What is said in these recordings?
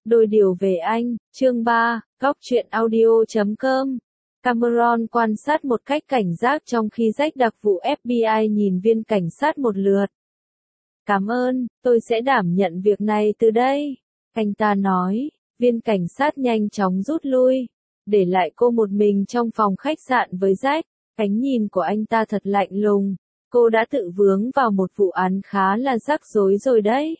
Đôi điều về anh, chương 3, góc truyện audio.com. Cameron quan sát một cách cảnh giác trong khi Jack đặc vụ FBI nhìn viên cảnh sát một lượt. Cảm ơn, tôi sẽ đảm nhận việc này từ đây. Anh ta nói, viên cảnh sát nhanh chóng rút lui, để lại cô một mình trong phòng khách sạn với Jack. Ánh nhìn của anh ta thật lạnh lùng, cô đã tự vướng vào một vụ án khá là rắc rối rồi đấy.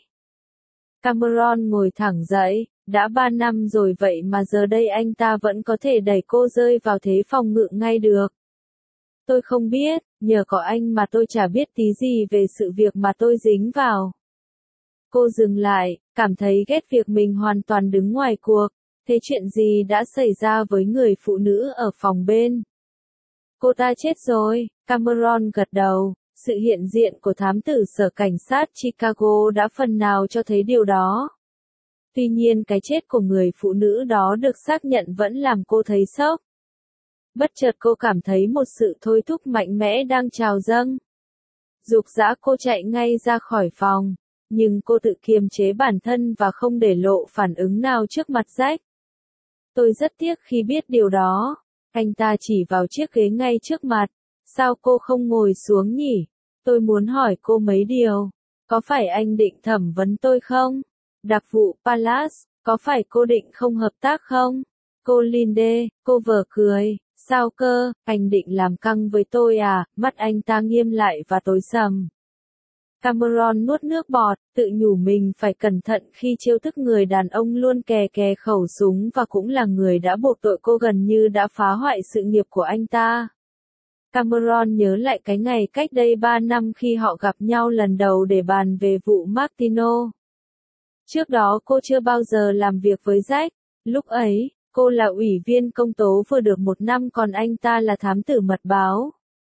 Cameron ngồi thẳng dậy, đã 3 năm rồi vậy mà giờ đây anh ta vẫn có thể đẩy cô rơi vào thế phòng ngự ngay được. Tôi không biết, nhờ có anh mà tôi chả biết tí gì về sự việc mà tôi dính vào. Cô dừng lại, cảm thấy ghét việc mình hoàn toàn đứng ngoài cuộc. Thế chuyện gì đã xảy ra với người phụ nữ ở phòng bên? Cô ta chết rồi, Cameron gật đầu. Sự hiện diện của thám tử sở cảnh sát Chicago đã phần nào cho thấy điều đó. Tuy nhiên cái chết của người phụ nữ đó được xác nhận vẫn làm cô thấy sốc. Bất chợt cô cảm thấy một sự thôi thúc mạnh mẽ đang trào dâng. Giục giã cô chạy ngay ra khỏi phòng, nhưng cô tự kiềm chế bản thân và không để lộ phản ứng nào trước mặt Jack. Tôi rất tiếc khi biết điều đó. Anh ta chỉ vào chiếc ghế ngay trước mặt. Sao cô không ngồi xuống nhỉ? Tôi muốn hỏi cô mấy điều. Có phải anh định thẩm vấn tôi không? Đặc vụ Palace, có phải cô định không hợp tác không? Cô Linde, cô vờ cười. Sao cơ, anh định làm căng với tôi à? Mắt anh ta nghiêm lại và tối sầm. Cameron nuốt nước bọt, tự nhủ mình phải cẩn thận khi trêu thức người đàn ông luôn kè kè khẩu súng và cũng là người đã buộc tội cô gần như đã phá hoại sự nghiệp của anh ta. Cameron nhớ lại cái ngày cách đây 3 năm khi họ gặp nhau lần đầu để bàn về vụ Martino. Trước đó cô chưa bao giờ làm việc với Jack, lúc ấy, cô là ủy viên công tố vừa được 1 năm còn anh ta là thám tử mật báo.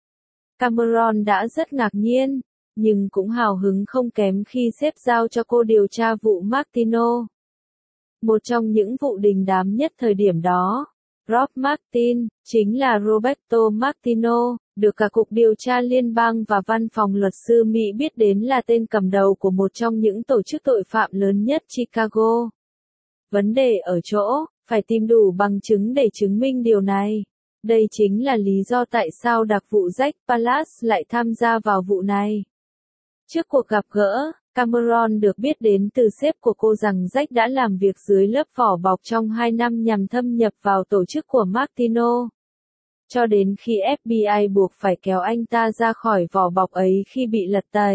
Cameron đã rất ngạc nhiên, nhưng cũng hào hứng không kém khi sếp giao cho cô điều tra vụ Martino. Một trong những vụ đình đám nhất thời điểm đó, Rob Martin, chính là Roberto Martino, được cả Cục Điều tra Liên bang và Văn phòng Luật sư Mỹ biết đến là tên cầm đầu của một trong những tổ chức tội phạm lớn nhất Chicago. Vấn đề ở chỗ, phải tìm đủ bằng chứng để chứng minh điều này. Đây chính là lý do tại sao đặc vụ Jack Palace lại tham gia vào vụ này. Trước cuộc gặp gỡ, Cameron được biết đến từ sếp của cô rằng Jack đã làm việc dưới lớp vỏ bọc trong 2 năm nhằm thâm nhập vào tổ chức của Martino. Cho đến khi FBI buộc phải kéo anh ta ra khỏi vỏ bọc ấy khi bị lật tẩy.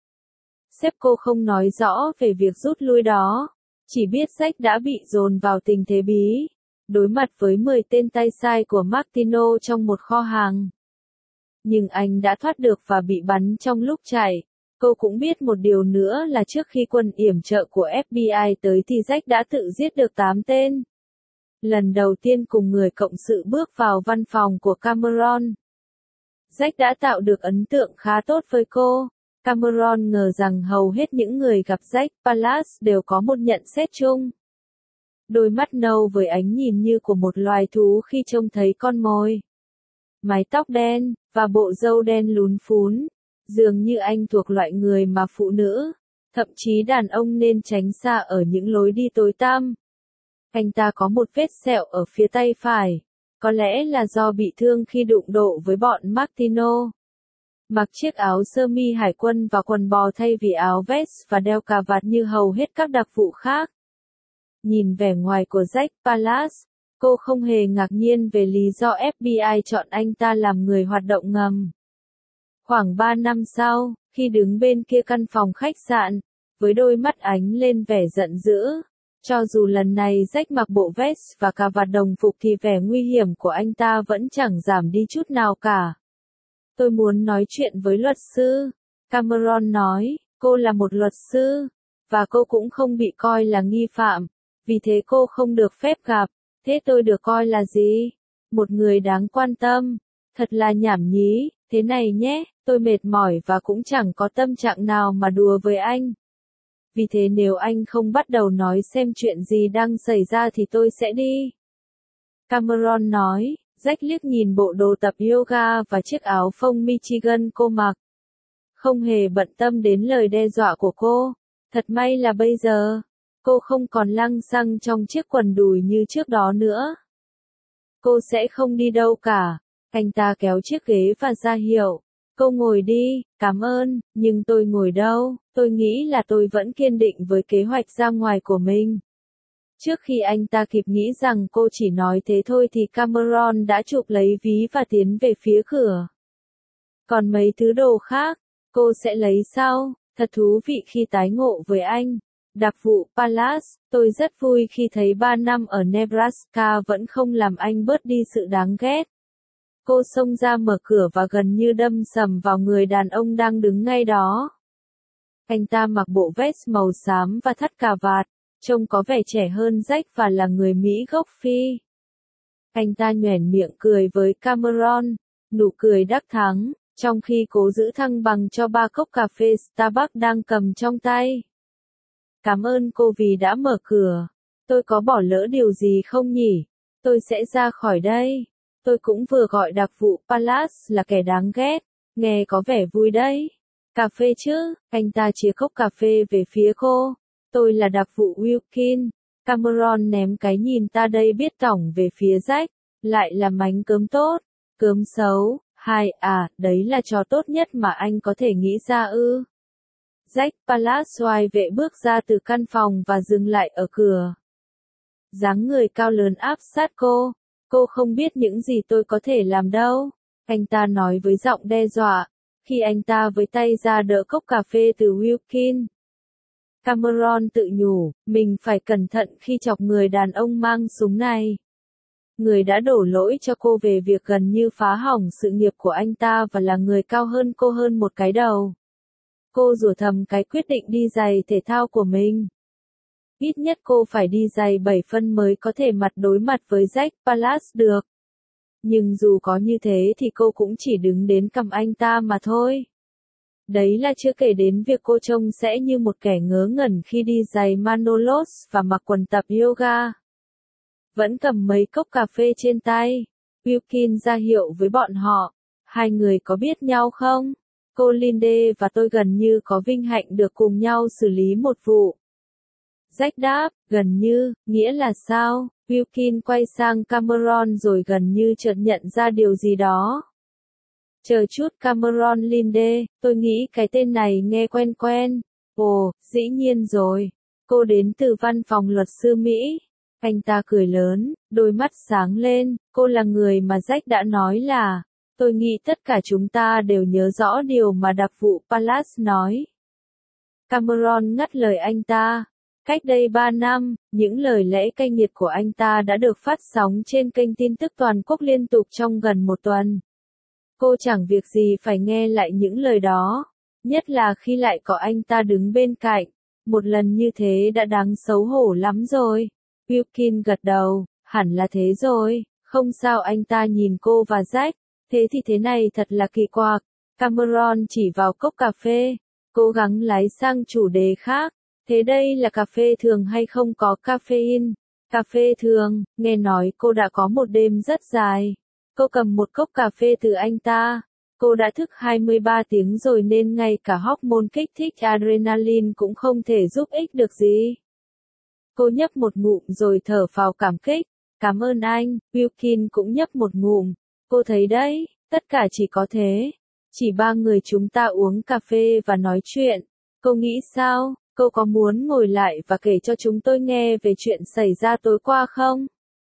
Sếp cô không nói rõ về việc rút lui đó, chỉ biết Jack đã bị dồn vào tình thế bí, đối mặt với 10 tên tay sai của Martino trong một kho hàng. Nhưng anh đã thoát được và bị bắn trong lúc chạy. Cô cũng biết một điều nữa là trước khi quân yểm trợ của FBI tới thì Jack đã tự giết được 8 tên. Lần đầu tiên cùng người cộng sự bước vào văn phòng của Cameron, Jack đã tạo được ấn tượng khá tốt với cô. Cameron ngờ rằng hầu hết những người gặp Jack Palace đều có một nhận xét chung. Đôi mắt nâu với ánh nhìn như của một loài thú khi trông thấy con mồi. Mái tóc đen, và bộ râu đen lún phún. Dường như anh thuộc loại người mà phụ nữ, thậm chí đàn ông nên tránh xa ở những lối đi tối tăm. Anh ta có một vết sẹo ở phía tay phải, có lẽ là do bị thương khi đụng độ với bọn Martino. Mặc chiếc áo sơ mi hải quân và quần bò thay vì áo vest và đeo cà vạt như hầu hết các đặc vụ khác. Nhìn vẻ ngoài của Jack Palace, cô không hề ngạc nhiên về lý do FBI chọn anh ta làm người hoạt động ngầm. Khoảng 3 năm sau, khi đứng bên kia căn phòng khách sạn, với đôi mắt ánh lên vẻ giận dữ, cho dù lần này Jack mặc bộ vest và cà vạt đồng phục thì vẻ nguy hiểm của anh ta vẫn chẳng giảm đi chút nào cả. Tôi muốn nói chuyện với luật sư, Cameron nói, cô là một luật sư, và cô cũng không bị coi là nghi phạm, vì thế cô không được phép gặp. Thế tôi được coi là gì? Một người đáng quan tâm. Thật là nhảm nhí, thế này nhé, tôi mệt mỏi và cũng chẳng có tâm trạng nào mà đùa với anh. Vì thế nếu anh không bắt đầu nói xem chuyện gì đang xảy ra thì tôi sẽ đi. Cameron nói, Jack liếc nhìn bộ đồ tập yoga và chiếc áo phông Michigan cô mặc. Không hề bận tâm đến lời đe dọa của cô. Thật may là bây giờ, Cô không còn lăng xăng trong chiếc quần đùi như trước đó nữa. Cô sẽ không đi đâu cả. Anh ta kéo chiếc ghế và ra hiệu. Cô ngồi đi, cảm ơn, nhưng tôi ngồi đâu, tôi nghĩ là tôi vẫn kiên định với kế hoạch ra ngoài của mình. Trước khi anh ta kịp nghĩ rằng cô chỉ nói thế thôi thì Cameron đã chụp lấy ví và tiến về phía cửa. Còn mấy thứ đồ khác, cô sẽ lấy sau, thật thú vị khi tái ngộ với anh. Đặc vụ Palace, tôi rất vui khi thấy 3 năm ở Nebraska vẫn không làm anh bớt đi sự đáng ghét. Cô xông ra mở cửa và gần như đâm sầm vào người đàn ông đang đứng ngay đó. Anh ta mặc bộ vest màu xám và thắt cà vạt, trông có vẻ trẻ hơn Jack và là người Mỹ gốc Phi. Anh ta nhoẻn miệng cười với Cameron, nụ cười đắc thắng, trong khi cố giữ thăng bằng cho 3 cốc cà phê Starbucks đang cầm trong tay. Cảm ơn cô vì đã mở cửa. Tôi có bỏ lỡ điều gì không nhỉ? Tôi sẽ ra khỏi đây. Tôi cũng vừa gọi đặc vụ Palace là kẻ đáng ghét. Nghe có vẻ vui đấy. Cà phê chứ? Anh ta chìa cốc cà phê về phía cô. Tôi là đặc vụ Wilkin. Cameron ném cái nhìn ta đây biết tỏng về phía Jack. Lại là mánh cớm tốt. Cớm xấu. Đấy là trò tốt nhất mà anh có thể nghĩ ra ư. Jack Palace xoay vệ bước ra từ căn phòng và dừng lại ở cửa. Dáng người cao lớn áp sát cô. Cô không biết những gì tôi có thể làm đâu. Anh ta nói với giọng đe dọa. Khi anh ta với tay ra đỡ cốc cà phê từ Wilkin. Cameron tự nhủ, mình phải cẩn thận khi chọc người đàn ông mang súng này. Người đã đổ lỗi cho cô về việc gần như phá hỏng sự nghiệp của anh ta và là người cao hơn cô hơn một cái đầu. Cô rủa thầm cái quyết định đi giày thể thao của mình. Ít nhất cô phải đi giày 7 phân mới có thể đối mặt với Jack Palace được. Nhưng dù có như thế thì cô cũng chỉ đứng đến cầm anh ta mà thôi. Đấy là chưa kể đến việc cô trông sẽ như một kẻ ngớ ngẩn khi đi giày Manolos và mặc quần tập yoga. Vẫn cầm mấy cốc cà phê trên tay. Wilkin ra hiệu với bọn họ. Hai người có biết nhau không? Cô Linde và tôi gần như có vinh hạnh được cùng nhau xử lý một vụ. Jack đáp, gần như, nghĩa là sao? Wilkin quay sang Cameron rồi gần như chợt nhận ra điều gì đó. Chờ chút Cameron Linde, tôi nghĩ cái tên này nghe quen quen. Ồ, dĩ nhiên rồi. Cô đến từ văn phòng luật sư Mỹ. Anh ta cười lớn, đôi mắt sáng lên, cô là người mà Jack đã nói là. Tôi nghĩ tất cả chúng ta đều nhớ rõ điều mà đặc vụ Palace nói. Cameron ngắt lời anh ta. Cách đây 3 năm, những lời lẽ cay nghiệt của anh ta đã được phát sóng trên kênh tin tức toàn quốc liên tục trong gần một tuần. Cô chẳng việc gì phải nghe lại những lời đó, nhất là khi lại có anh ta đứng bên cạnh. Một lần như thế đã đáng xấu hổ lắm rồi. Wilkin gật đầu, hẳn là thế rồi, không sao. Anh ta nhìn cô và Jack. Thế thì thế này thật là kỳ quặc. Cameron chỉ vào cốc cà phê, cố gắng lái sang chủ đề khác. Thế đây là cà phê thường hay không có caffeine? Cà phê thường, nghe nói cô đã có một đêm rất dài. Cô cầm một cốc cà phê từ anh ta. Cô đã thức 23 tiếng rồi nên ngay cả hormone kích thích adrenaline cũng không thể giúp ích được gì. Cô nhấp một ngụm rồi thở phào cảm kích. Cảm ơn anh. Wilkin cũng nhấp một ngụm. Cô thấy đấy, tất cả chỉ có thế. Chỉ 3 người chúng ta uống cà phê và nói chuyện. Cô nghĩ sao? Cô có muốn ngồi lại và kể cho chúng tôi nghe về chuyện xảy ra tối qua không?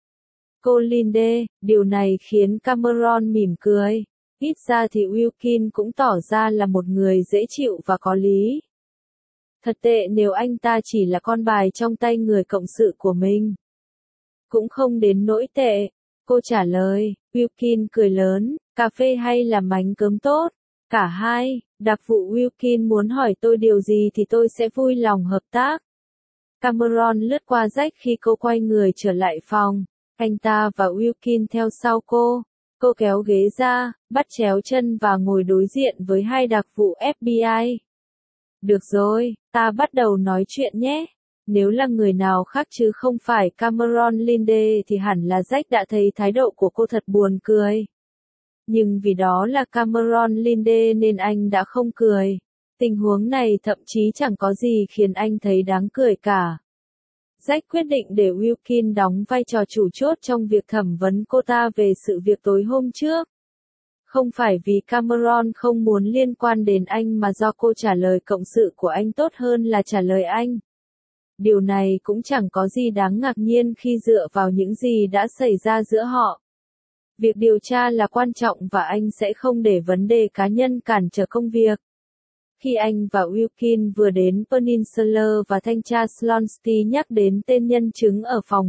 Cô Linde, điều này khiến Cameron mỉm cười. Ít ra thì Wilkin cũng tỏ ra là một người dễ chịu và có lý. Thật tệ nếu anh ta chỉ là con bài trong tay người cộng sự của mình. Cũng không đến nỗi tệ. Cô trả lời. Wilkin cười lớn, cà phê hay là bánh cơm tốt? Cả hai. Đặc vụ Wilkin muốn hỏi tôi điều gì thì tôi sẽ vui lòng hợp tác. Cameron lướt qua Jack khi cô quay người trở lại phòng. Anh ta và Wilkin theo sau cô. Cô kéo ghế ra, bắt chéo chân và ngồi đối diện với hai đặc vụ FBI. Được rồi, ta bắt đầu nói chuyện nhé. Nếu là người nào khác chứ không phải Cameron Linde thì hẳn là Jack đã thấy thái độ của cô thật buồn cười. Nhưng vì đó là Cameron Linde nên anh đã không cười. Tình huống này thậm chí chẳng có gì khiến anh thấy đáng cười cả. Jack quyết định để Wilkin đóng vai trò chủ chốt trong việc thẩm vấn cô ta về sự việc tối hôm trước. Không phải vì Cameron không muốn liên quan đến anh mà do cô trả lời cộng sự của anh tốt hơn là trả lời anh. Điều này cũng chẳng có gì đáng ngạc nhiên khi dựa vào những gì đã xảy ra giữa họ. Việc điều tra là quan trọng và anh sẽ không để vấn đề cá nhân cản trở công việc. Khi anh và Wilkin vừa đến Peninsula và thanh tra Slonsky nhắc đến tên nhân chứng ở phòng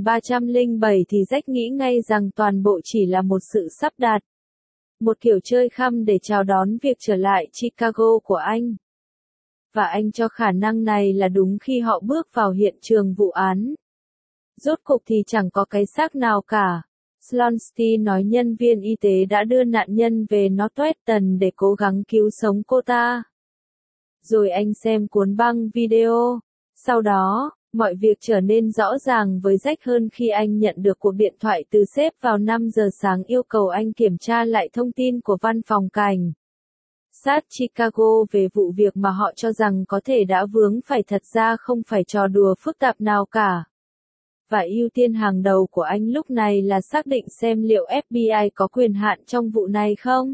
1307 thì Jack nghĩ ngay rằng toàn bộ chỉ là một sự sắp đặt. Một kiểu chơi khăm để chào đón việc trở lại Chicago của anh. Và anh cho khả năng này là đúng khi họ bước vào hiện trường vụ án. Rốt cục thì chẳng có cái xác nào cả. Slonsky nói nhân viên y tế đã đưa nạn nhân về Northwestern để cố gắng cứu sống cô ta. Rồi anh xem cuốn băng video. Sau đó, mọi việc trở nên rõ ràng với Jack hơn khi anh nhận được cuộc điện thoại từ sếp vào 5 giờ sáng yêu cầu anh kiểm tra lại thông tin của văn phòng cảnh sát Chicago về vụ việc mà họ cho rằng có thể đã vướng phải thật ra không phải trò đùa phức tạp nào cả. Và ưu tiên hàng đầu của anh lúc này là xác định xem liệu FBI có quyền hạn trong vụ này không.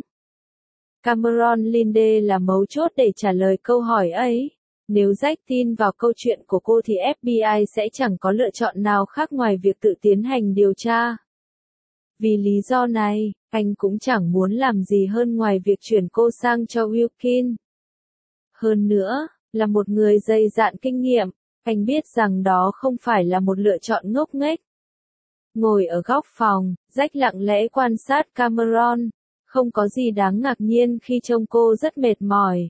Cameron Linde là mấu chốt để trả lời câu hỏi ấy. Nếu Jack tin vào câu chuyện của cô thì FBI sẽ chẳng có lựa chọn nào khác ngoài việc tự tiến hành điều tra. Vì lý do này, anh cũng chẳng muốn làm gì hơn ngoài việc chuyển cô sang cho Wilkin. Hơn nữa, là một người dày dạn kinh nghiệm, anh biết rằng đó không phải là một lựa chọn ngốc nghếch. Ngồi ở góc phòng, Jack lặng lẽ quan sát Cameron. Không có gì đáng ngạc nhiên khi trông cô rất mệt mỏi.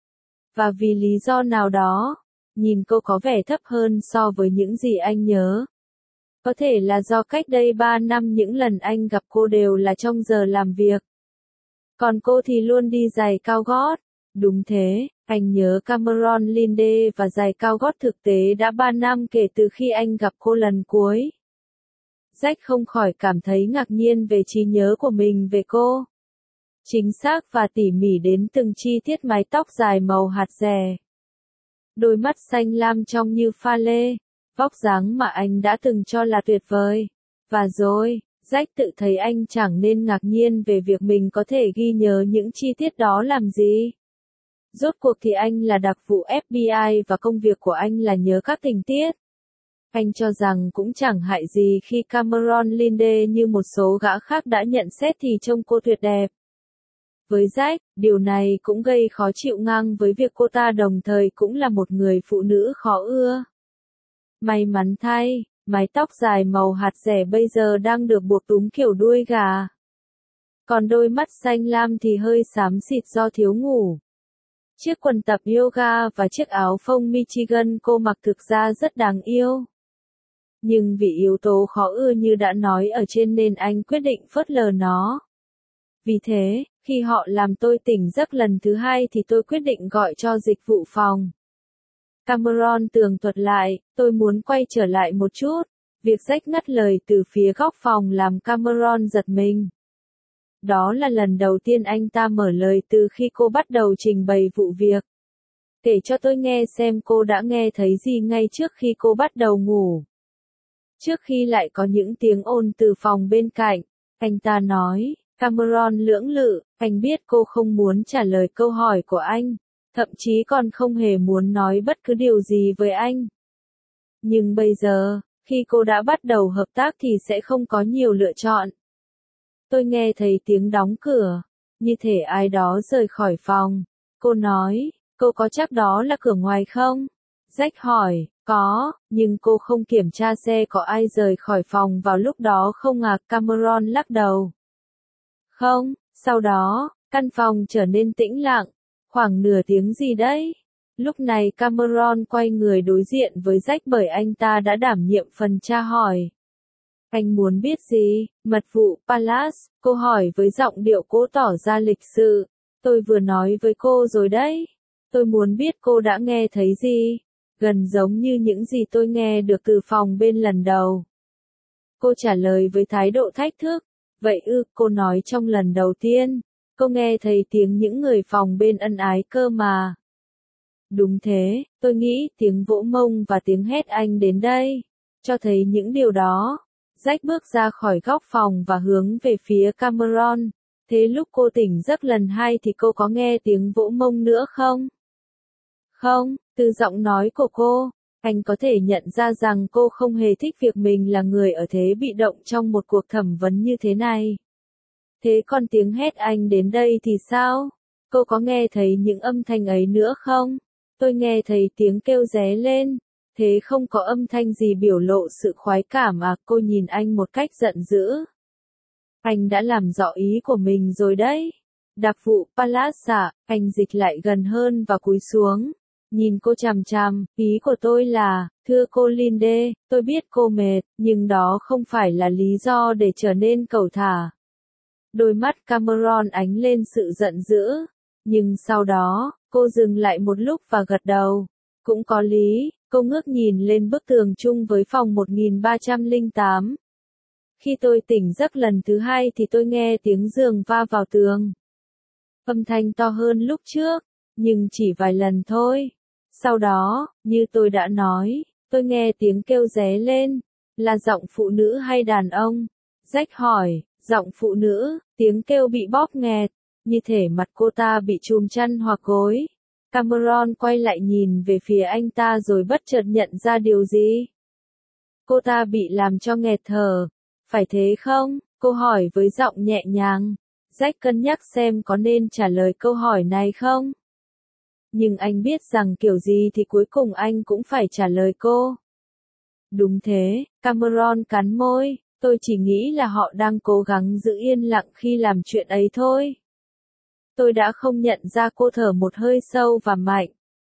Và vì lý do nào đó, nhìn cô có vẻ thấp hơn so với những gì anh nhớ. Có thể là do cách đây 3 năm những lần anh gặp cô đều là trong giờ làm việc. Còn cô thì luôn đi giày cao gót. Đúng thế, anh nhớ Cameron Linde và giày cao gót thực tế đã 3 năm kể từ khi anh gặp cô lần cuối. Jack không khỏi cảm thấy ngạc nhiên về trí nhớ của mình về cô. Chính xác và tỉ mỉ đến từng chi tiết mái tóc dài màu hạt rẻ. Đôi mắt xanh lam trong như pha lê, vóc dáng mà anh đã từng cho là tuyệt vời. Và rồi, Jack tự thấy anh chẳng nên ngạc nhiên về việc mình có thể ghi nhớ những chi tiết đó làm gì. Rốt cuộc thì anh là đặc vụ FBI và công việc của anh là nhớ các tình tiết. Anh cho rằng cũng chẳng hại gì khi Cameron Linde như một số gã khác đã nhận xét thì trông cô tuyệt đẹp. Với Jack, điều này cũng gây khó chịu ngang với việc cô ta đồng thời cũng là một người phụ nữ khó ưa. May mắn thay, mái tóc dài màu hạt rẻ bây giờ đang được buộc túm kiểu đuôi gà. Còn đôi mắt xanh lam thì hơi xám xịt do thiếu ngủ. Chiếc quần tập yoga và chiếc áo phông Michigan cô mặc thực ra rất đáng yêu. Nhưng vì yếu tố khó ưa như đã nói ở trên nên anh quyết định phớt lờ nó. Vì thế, khi họ làm tôi tỉnh giấc lần thứ 2 thì tôi quyết định gọi cho dịch vụ phòng. Cameron tường thuật lại, tôi muốn quay trở lại một chút. Việc Jack ngắt lời từ phía góc phòng làm Cameron giật mình. Đó là lần đầu tiên anh ta mở lời từ khi cô bắt đầu trình bày vụ việc. Kể cho tôi nghe xem cô đã nghe thấy gì ngay trước khi cô bắt đầu ngủ. Trước khi lại có những tiếng ồn từ phòng bên cạnh, anh ta nói. Cameron lưỡng lự, anh biết cô không muốn trả lời câu hỏi của anh, thậm chí còn không hề muốn nói bất cứ điều gì với anh. Nhưng bây giờ, khi cô đã bắt đầu hợp tác thì sẽ không có nhiều lựa chọn. Tôi nghe thấy tiếng đóng cửa, như thể ai đó rời khỏi phòng. Cô nói, cô có chắc đó là cửa ngoài không? Jack hỏi, có, nhưng cô không kiểm tra xe có ai rời khỏi phòng vào lúc đó không à? Cameron lắc đầu. Không, sau đó, căn phòng trở nên tĩnh lặng, khoảng nửa tiếng gì đấy. Lúc này Cameron quay người đối diện với Jack bởi anh ta đã đảm nhiệm phần tra hỏi. Anh muốn biết gì? Mật vụ Palace, cô hỏi với giọng điệu cố tỏ ra lịch sự. Tôi vừa nói với cô rồi đấy. Tôi muốn biết cô đã nghe thấy gì. Gần giống như những gì tôi nghe được từ phòng bên lần đầu. Cô trả lời với thái độ thách thức. Vậy cô nói trong lần đầu tiên, cô nghe thấy tiếng những người phòng bên ân ái cơ mà. Đúng thế, tôi nghĩ tiếng vỗ mông và tiếng hét anh đến đây, cho thấy những điều đó. Jack bước ra khỏi góc phòng và hướng về phía Cameron. Thế lúc cô tỉnh giấc lần 2 thì cô có nghe tiếng vỗ mông nữa không? Không, từ giọng nói của cô, anh có thể nhận ra rằng cô không hề thích việc mình là người ở thế bị động trong một cuộc thẩm vấn như thế này. Thế còn tiếng hét anh đến đây thì sao? Cô có nghe thấy những âm thanh ấy nữa không? Tôi nghe thấy tiếng kêu ré lên. Thế không có âm thanh gì biểu lộ sự khoái cảm à? Cô nhìn anh một cách giận dữ. Anh đã làm rõ ý của mình rồi đấy. Đặc vụ Palazza, anh dịch lại gần hơn và cúi xuống. Nhìn cô chằm chằm, ý của tôi là, thưa cô Linde, tôi biết cô mệt, nhưng đó không phải là lý do để trở nên cẩu thả. Đôi mắt Cameron ánh lên sự giận dữ. Nhưng sau đó, cô dừng lại một lúc và gật đầu. Cũng có lý, cô ngước nhìn lên bức tường chung với phòng 1308. Khi tôi tỉnh giấc lần thứ 2 thì tôi nghe tiếng giường va vào tường. Âm thanh to hơn lúc trước, nhưng chỉ vài lần thôi. Sau đó, như tôi đã nói, tôi nghe tiếng kêu ré lên. Là giọng phụ nữ hay đàn ông? Jack hỏi, giọng phụ nữ, tiếng kêu bị bóp nghẹt, như thể mặt cô ta bị chùm chăn hoặc gối. Cameron quay lại nhìn về phía anh ta rồi bất chợt nhận ra điều gì. Cô ta bị làm cho nghẹt thở. Phải thế không? Cô hỏi với giọng nhẹ nhàng. Jack cân nhắc xem có nên trả lời câu hỏi này không. Nhưng anh biết rằng kiểu gì thì cuối cùng anh cũng phải trả lời cô. Đúng thế, Cameron cắn môi. Tôi chỉ nghĩ là họ đang cố gắng giữ yên lặng khi làm chuyện ấy thôi. Tôi đã không nhận ra cô thở một hơi sâu và mạnh.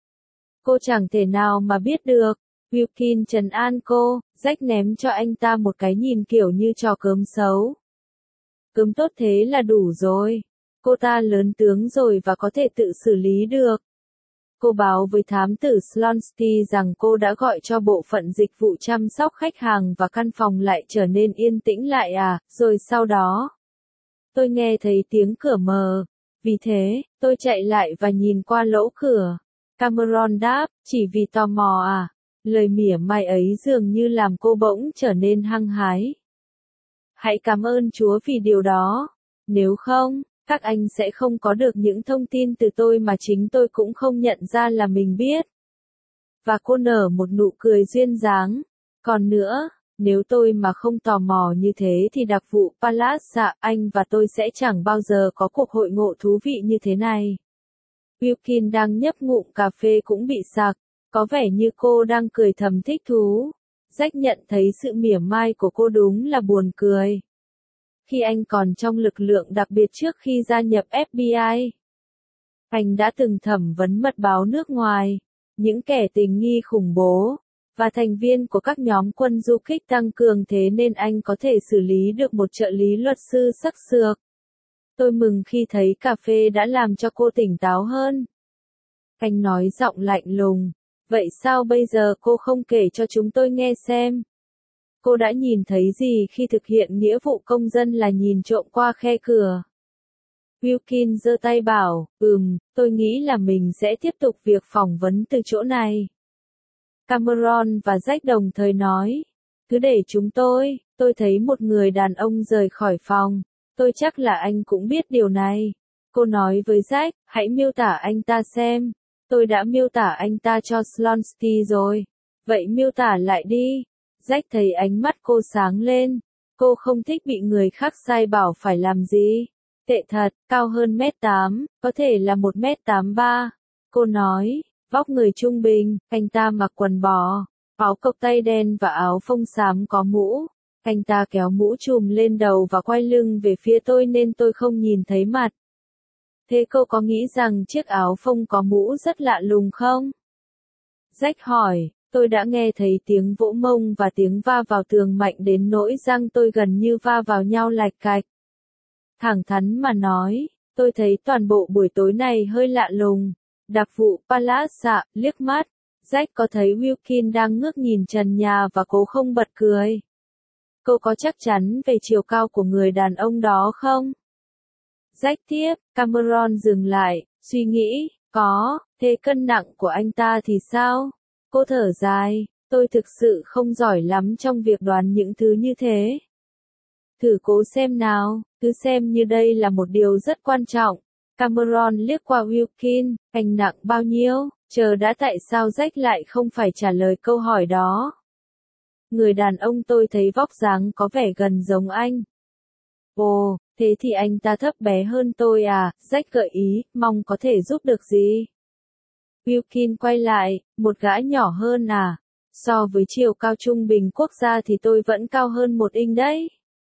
Cô chẳng thể nào mà biết được. Wilkin trấn an cô, Jack ném cho anh ta một cái nhìn kiểu như trò cớm xấu. Cớm tốt thế là đủ rồi. Cô ta lớn tướng rồi và có thể tự xử lý được. Cô báo với thám tử Slonsky rằng cô đã gọi cho bộ phận dịch vụ chăm sóc khách hàng và căn phòng lại trở nên yên tĩnh lại à, rồi sau đó. Tôi nghe thấy tiếng cửa mở. Vì thế, tôi chạy lại và nhìn qua lỗ cửa. Cameron đáp, chỉ vì tò mò à? Lời mỉa mai ấy dường như làm cô bỗng trở nên hăng hái. Hãy cảm ơn Chúa vì điều đó. Nếu không, các anh sẽ không có được những thông tin từ tôi mà chính tôi cũng không nhận ra là mình biết. Và cô nở một nụ cười duyên dáng. Còn nữa, nếu tôi mà không tò mò như thế thì đặc vụ Palazza, anh và tôi sẽ chẳng bao giờ có cuộc hội ngộ thú vị như thế này. Wilkin đang nhấp ngụm cà phê cũng bị sặc, có vẻ như cô đang cười thầm thích thú. Jack nhận thấy sự mỉa mai của cô đúng là buồn cười. Khi anh còn trong lực lượng đặc biệt trước khi gia nhập FBI, anh đã từng thẩm vấn mật báo nước ngoài, những kẻ tình nghi khủng bố, và thành viên của các nhóm quân du kích tăng cường, thế nên anh có thể xử lý được một trợ lý luật sư sắc sược. Tôi mừng khi thấy cà phê đã làm cho cô tỉnh táo hơn. Anh nói giọng lạnh lùng. Vậy sao bây giờ cô không kể cho chúng tôi nghe xem? Cô đã nhìn thấy gì khi thực hiện nghĩa vụ công dân là nhìn trộm qua khe cửa? Wilkin giơ tay bảo, tôi nghĩ là mình sẽ tiếp tục việc phỏng vấn từ chỗ này. Cameron và Jack đồng thời nói, cứ để chúng tôi thấy một người đàn ông rời khỏi phòng, tôi chắc là anh cũng biết điều này. Cô nói với Jack, hãy miêu tả anh ta xem. Tôi đã miêu tả anh ta cho Slonsky rồi. Vậy miêu tả lại đi. Jack thấy ánh mắt cô sáng lên. Cô không thích bị người khác sai bảo phải làm gì. Tệ thật, cao hơn 1m8, có thể là 1m83. Cô nói, vóc người trung bình, anh ta mặc quần bò, áo cộc tay đen và áo phông xám có mũ. Anh ta kéo mũ trùm lên đầu và quay lưng về phía tôi nên tôi không nhìn thấy mặt. Thế cô có nghĩ rằng chiếc áo phông có mũ rất lạ lùng không? Jack hỏi, tôi đã nghe thấy tiếng vỗ mông và tiếng va vào tường mạnh đến nỗi răng tôi gần như va vào nhau lạch cạch. Thẳng thắn mà nói, tôi thấy toàn bộ buổi tối này hơi lạ lùng. Đặc vụ Palazza liếc mắt. Jack có thấy Wilkin đang ngước nhìn trần nhà và cố không bật cười. Cô có chắc chắn về chiều cao của người đàn ông đó không? Jack tiếp, Cameron dừng lại, suy nghĩ, Có, thế cân nặng của anh ta thì sao? Cô thở dài, tôi thực sự không giỏi lắm trong việc đoán những thứ như thế. Thử cố xem nào, cứ xem như đây là một điều rất quan trọng. Cameron liếc qua Wilkin, anh nặng bao nhiêu? Chờ đã, tại sao Jack lại không phải trả lời câu hỏi đó? Người đàn ông tôi thấy vóc dáng có vẻ gần giống anh. Ồ, thế thì anh ta thấp bé hơn tôi à? Jack gợi ý, mong có thể giúp được gì? Wilkin quay lại, một gã nhỏ hơn à? So với chiều cao trung bình quốc gia thì tôi vẫn cao hơn 1 inch đấy.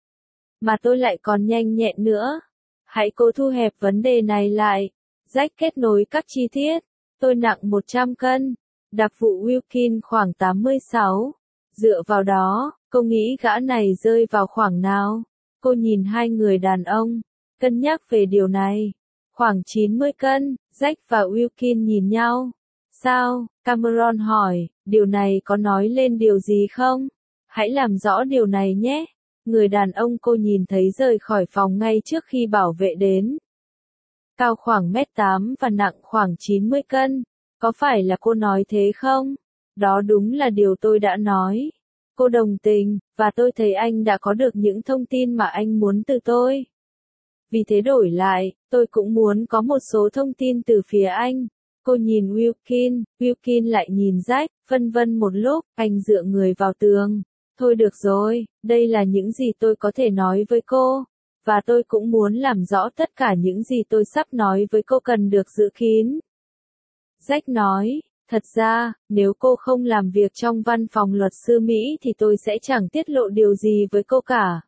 Mà tôi lại còn nhanh nhẹn nữa. Hãy cố thu hẹp vấn đề này lại. Jack kết nối các chi tiết. Tôi nặng 100 cân. Đặc vụ Wilkin khoảng 86. Dựa vào đó, cô nghĩ gã này rơi vào khoảng nào? Cô nhìn hai người đàn ông, cân nhắc về điều này. Khoảng 90 cân, Jack và Wilkin nhìn nhau. Sao? Cameron hỏi, điều này có nói lên điều gì không? Hãy làm rõ điều này nhé. Người đàn ông cô nhìn thấy rời khỏi phòng ngay trước khi bảo vệ đến. Cao khoảng 1m8 và nặng khoảng 90 cân. Có phải là cô nói thế không? Đó đúng là điều tôi đã nói. Cô đồng tình, và tôi thấy anh đã có được những thông tin mà anh muốn từ tôi. Vì thế đổi lại, tôi cũng muốn có một số thông tin từ phía anh. Cô nhìn Wilkin lại nhìn Jack, phân vân một lúc, anh dựa người vào tường. Thôi được rồi, đây là những gì tôi có thể nói với cô. Và tôi cũng muốn làm rõ tất cả những gì tôi sắp nói với cô cần được giữ kín. Jack nói, thật ra, nếu cô không làm việc trong văn phòng luật sư Mỹ thì tôi sẽ chẳng tiết lộ điều gì với cô cả.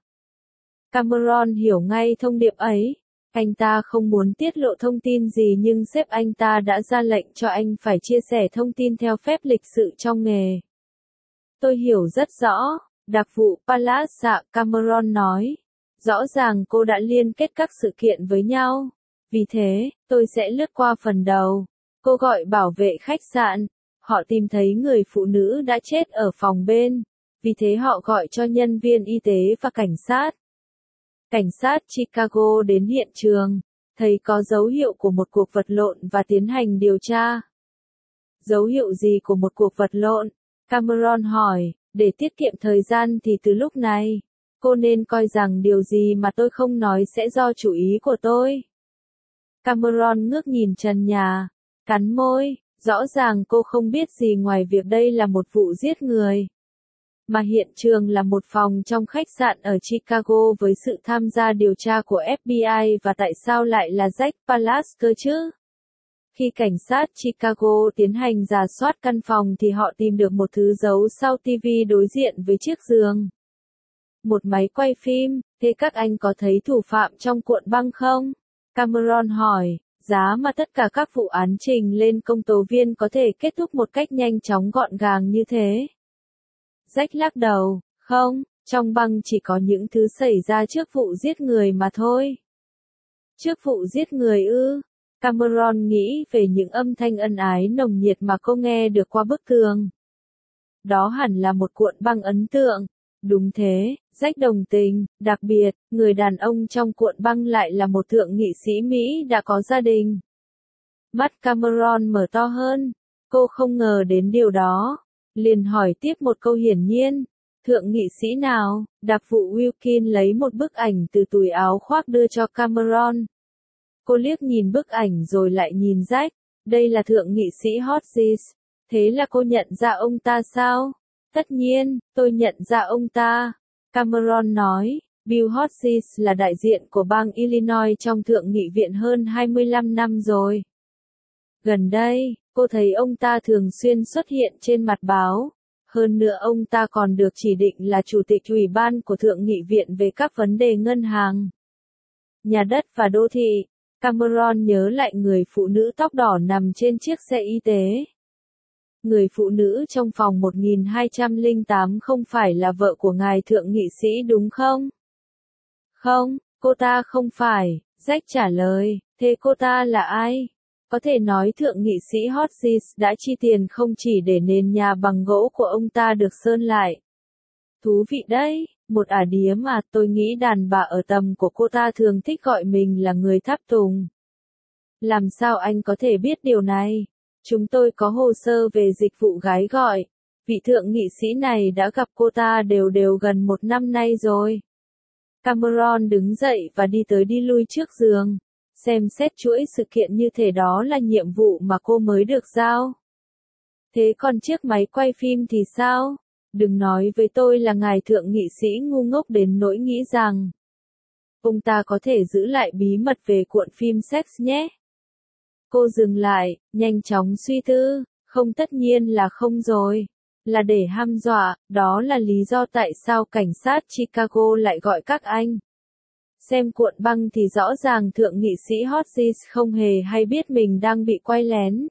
Cameron hiểu ngay thông điệp ấy. Anh ta không muốn tiết lộ thông tin gì nhưng sếp anh ta đã ra lệnh cho anh phải chia sẻ thông tin theo phép lịch sự trong nghề. Tôi hiểu rất rõ, đặc vụ Palazzo, Cameron nói. Rõ ràng cô đã liên kết các sự kiện với nhau. Vì thế, tôi sẽ lướt qua phần đầu. Cô gọi bảo vệ khách sạn. Họ tìm thấy người phụ nữ đã chết ở phòng bên. Vì thế họ gọi cho nhân viên y tế và cảnh sát. Cảnh sát Chicago đến hiện trường, thấy có dấu hiệu của một cuộc vật lộn và tiến hành điều tra. Dấu hiệu gì của một cuộc vật lộn? Cameron hỏi, để tiết kiệm thời gian thì từ lúc này, cô nên coi rằng điều gì mà tôi không nói sẽ do chủ ý của tôi. Cameron ngước nhìn trần nhà, cắn môi, rõ ràng cô không biết gì ngoài việc đây là một vụ giết người. Mà hiện trường là một phòng trong khách sạn ở Chicago với sự tham gia điều tra của FBI và tại sao lại là Jack Palazzo chứ? Khi cảnh sát Chicago tiến hành rà soát căn phòng thì họ tìm được một thứ giấu sau TV đối diện với chiếc giường. Một máy quay phim, thế các anh có thấy thủ phạm trong cuộn băng không? Cameron hỏi, giá mà tất cả các vụ án trình lên công tố viên có thể kết thúc một cách nhanh chóng gọn gàng như thế. Jack lắc đầu, không, trong băng chỉ có những thứ xảy ra trước vụ giết người mà thôi. Trước vụ giết người ư? Cameron nghĩ về những âm thanh ân ái nồng nhiệt mà cô nghe được qua bức tường. Đó hẳn là một cuộn băng ấn tượng. Đúng thế, Jack đồng tình, đặc biệt, người đàn ông trong cuộn băng lại là một thượng nghị sĩ Mỹ đã có gia đình. Mắt Cameron mở to hơn. Cô không ngờ đến điều đó. Liền hỏi tiếp một câu hiển nhiên. Thượng nghị sĩ nào? Đặc vụ Wilkin lấy một bức ảnh từ túi áo khoác đưa cho Cameron. Cô liếc nhìn bức ảnh rồi lại nhìn Jack. Đây là thượng nghị sĩ Hodges. Thế là cô nhận ra ông ta sao? Tất nhiên, tôi nhận ra ông ta. Cameron nói, Bill Hodges là đại diện của bang Illinois trong thượng nghị viện hơn 25 năm rồi. Gần đây, cô thấy ông ta thường xuyên xuất hiện trên mặt báo. Hơn nữa ông ta còn được chỉ định là chủ tịch ủy ban của thượng nghị viện về các vấn đề ngân hàng, nhà đất và đô thị. Cameron nhớ lại người phụ nữ tóc đỏ nằm trên chiếc xe y tế. Người phụ nữ trong phòng 1208 không phải là vợ của ngài thượng nghị sĩ đúng không? Không, cô ta không phải, Jack trả lời, thế cô ta là ai? Có thể nói thượng nghị sĩ Hodges đã chi tiền không chỉ để nền nhà bằng gỗ của ông ta được sơn lại. Thú vị đấy, một ả đía mà tôi nghĩ đàn bà ở tầm của cô ta thường thích gọi mình là người tháp tùng. Làm sao anh có thể biết điều này? Chúng tôi có hồ sơ về dịch vụ gái gọi. Vị thượng nghị sĩ này đã gặp cô ta đều đều gần 1 năm nay rồi. Cameron đứng dậy và đi tới đi lui trước giường. Xem xét chuỗi sự kiện như thể đó là nhiệm vụ mà cô mới được giao. Thế còn chiếc máy quay phim thì sao? Đừng nói với tôi là ngài thượng nghị sĩ ngu ngốc đến nỗi nghĩ rằng ông ta có thể giữ lại bí mật về cuộn phim sex nhé. Cô dừng lại, nhanh chóng suy tư, không, tất nhiên là không rồi. Là để hăm dọa, đó là lý do tại sao cảnh sát Chicago lại gọi các anh. Xem cuộn băng thì rõ ràng thượng nghị sĩ Hodges không hề hay biết mình đang bị quay lén.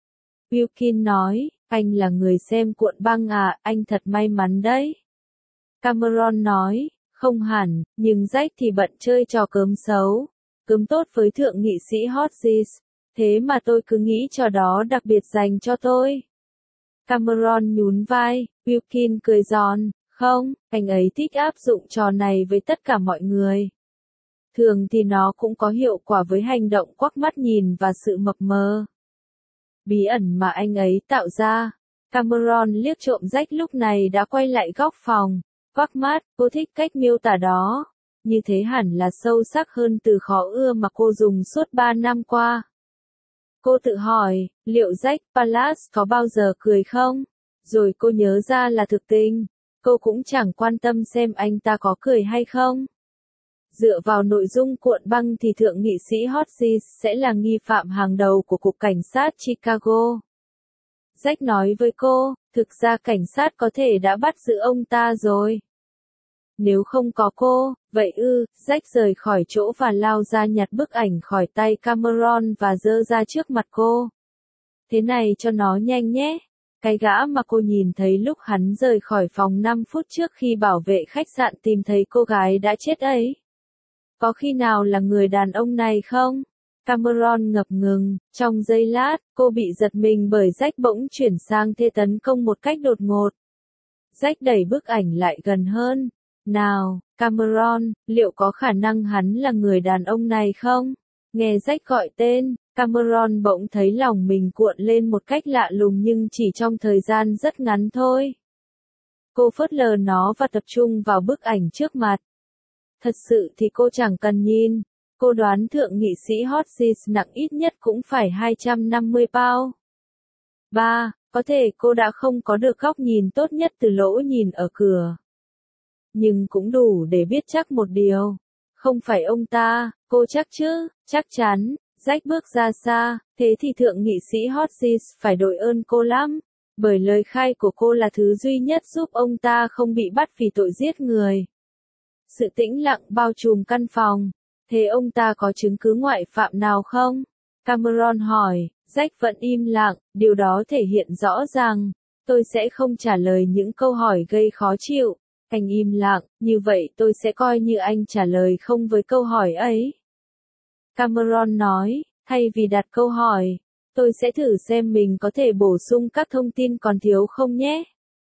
Wilkin nói, anh là người xem cuộn băng à, anh thật may mắn đấy. Cameron nói, không hẳn, nhưng Jack thì bận chơi trò cớm xấu, cớm tốt với thượng nghị sĩ Hodges, thế mà tôi cứ nghĩ trò đó đặc biệt dành cho tôi. Cameron nhún vai, Wilkin cười giòn, không, anh ấy thích áp dụng trò này với tất cả mọi người. Thường thì nó cũng có hiệu quả với hành động quắc mắt nhìn và sự mập mờ. Bí ẩn mà anh ấy tạo ra. Cameron liếc trộm Jack lúc này đã quay lại góc phòng. Quắc mắt, cô thích cách miêu tả đó. Như thế hẳn là sâu sắc hơn từ khó ưa mà cô dùng suốt 3 năm qua. Cô tự hỏi, liệu Jack Palance có bao giờ cười không? Rồi cô nhớ ra là thực tình. Cô cũng chẳng quan tâm xem anh ta có cười hay không. Dựa vào nội dung cuộn băng thì thượng nghị sĩ Hodges sẽ là nghi phạm hàng đầu của Cục Cảnh sát Chicago. Jack nói với cô, thực ra cảnh sát có thể đã bắt giữ ông ta rồi. Nếu không có cô, vậy Jack rời khỏi chỗ và lao ra nhặt bức ảnh khỏi tay Cameron và giơ ra trước mặt cô. Thế này cho nó nhanh nhé. Cái gã mà cô nhìn thấy lúc hắn rời khỏi phòng 5 phút trước khi bảo vệ khách sạn tìm thấy cô gái đã chết ấy. Có khi nào là người đàn ông này không? Cameron ngập ngừng, trong giây lát, cô bị giật mình bởi Jack bỗng chuyển sang thế tấn công một cách đột ngột. Jack đẩy bức ảnh lại gần hơn. Nào, Cameron, liệu có khả năng hắn là người đàn ông này không? Nghe Jack gọi tên, Cameron bỗng thấy lòng mình cuộn lên một cách lạ lùng nhưng chỉ trong thời gian rất ngắn thôi. Cô phớt lờ nó và tập trung vào bức ảnh trước mặt. Thật sự thì cô chẳng cần nhìn. Cô đoán thượng nghị sĩ Hodges nặng ít nhất cũng phải 250 pound. 3. Có thể cô đã không có được góc nhìn tốt nhất từ lỗ nhìn ở cửa. Nhưng cũng đủ để biết chắc một điều. Không phải ông ta, cô chắc chứ, chắc chắn. Jack bước ra xa, thế thì thượng nghị sĩ Hodges phải đội ơn cô lắm. Bởi lời khai của cô là thứ duy nhất giúp ông ta không bị bắt vì tội giết người. Sự tĩnh lặng bao trùm căn phòng. Thế ông ta có chứng cứ ngoại phạm nào không? Cameron hỏi, Jack vẫn im lặng, điều đó thể hiện rõ rằng, tôi sẽ không trả lời những câu hỏi gây khó chịu. Anh im lặng, như vậy tôi sẽ coi như anh trả lời không với câu hỏi ấy. Cameron nói, thay vì đặt câu hỏi, tôi sẽ thử xem mình có thể bổ sung các thông tin còn thiếu không nhé.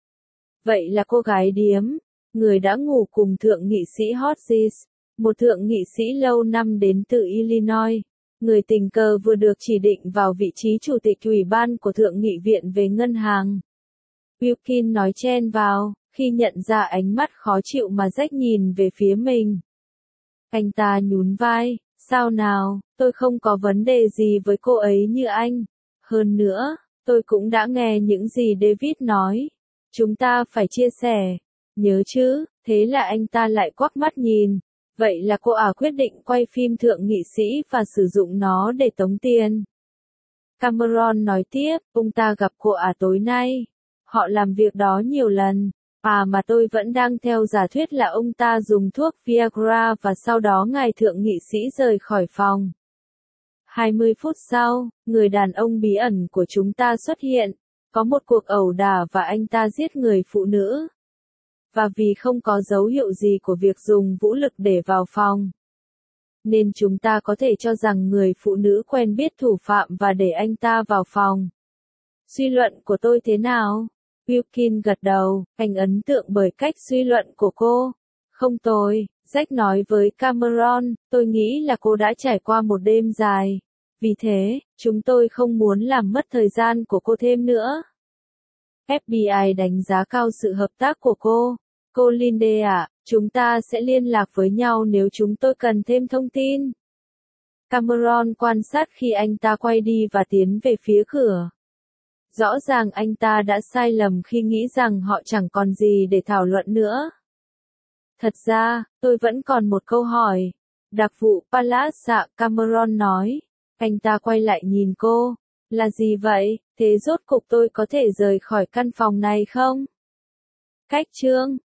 Vậy là cô gái điếm, người đã ngủ cùng thượng nghị sĩ Hodges, một thượng nghị sĩ lâu năm đến từ Illinois, người tình cờ vừa được chỉ định vào vị trí chủ tịch ủy ban của thượng nghị viện về ngân hàng. Wilkin nói chen vào, khi nhận ra ánh mắt khó chịu mà Jack nhìn về phía mình. Anh ta nhún vai, sao nào, tôi không có vấn đề gì với cô ấy như anh. Hơn nữa, tôi cũng đã nghe những gì David nói. Chúng ta phải chia sẻ. Nhớ chứ, thế là anh ta lại quắc mắt nhìn. Vậy là cô quyết định quay phim thượng nghị sĩ và sử dụng nó để tống tiền. Cameron nói tiếp, ông ta gặp cô tối nay. Họ làm việc đó nhiều lần. Mà tôi vẫn đang theo giả thuyết là ông ta dùng thuốc Viagra và sau đó ngài thượng nghị sĩ rời khỏi phòng. 20 phút sau, người đàn ông bí ẩn của chúng ta xuất hiện. Có một cuộc ẩu đả và anh ta giết người phụ nữ. Và vì không có dấu hiệu gì của việc dùng vũ lực để vào phòng, nên chúng ta có thể cho rằng người phụ nữ quen biết thủ phạm và để anh ta vào phòng. Suy luận của tôi thế nào? Wilkin gật đầu, anh ấn tượng bởi cách suy luận của cô. Không tồi, Jack nói với Cameron, tôi nghĩ là cô đã trải qua một đêm dài. Vì thế, chúng tôi không muốn làm mất thời gian của cô thêm nữa. FBI đánh giá cao sự hợp tác của cô. Cô Linde ạ, chúng ta sẽ liên lạc với nhau nếu chúng tôi cần thêm thông tin. Cameron quan sát khi anh ta quay đi và tiến về phía cửa. Rõ ràng anh ta đã sai lầm khi nghĩ rằng họ chẳng còn gì để thảo luận nữa. Thật ra, tôi vẫn còn một câu hỏi. Đặc vụ Palazzo, Cameron nói. Anh ta quay lại nhìn cô. Là gì vậy? Thế rốt cục tôi có thể rời khỏi căn phòng này không? Cách chương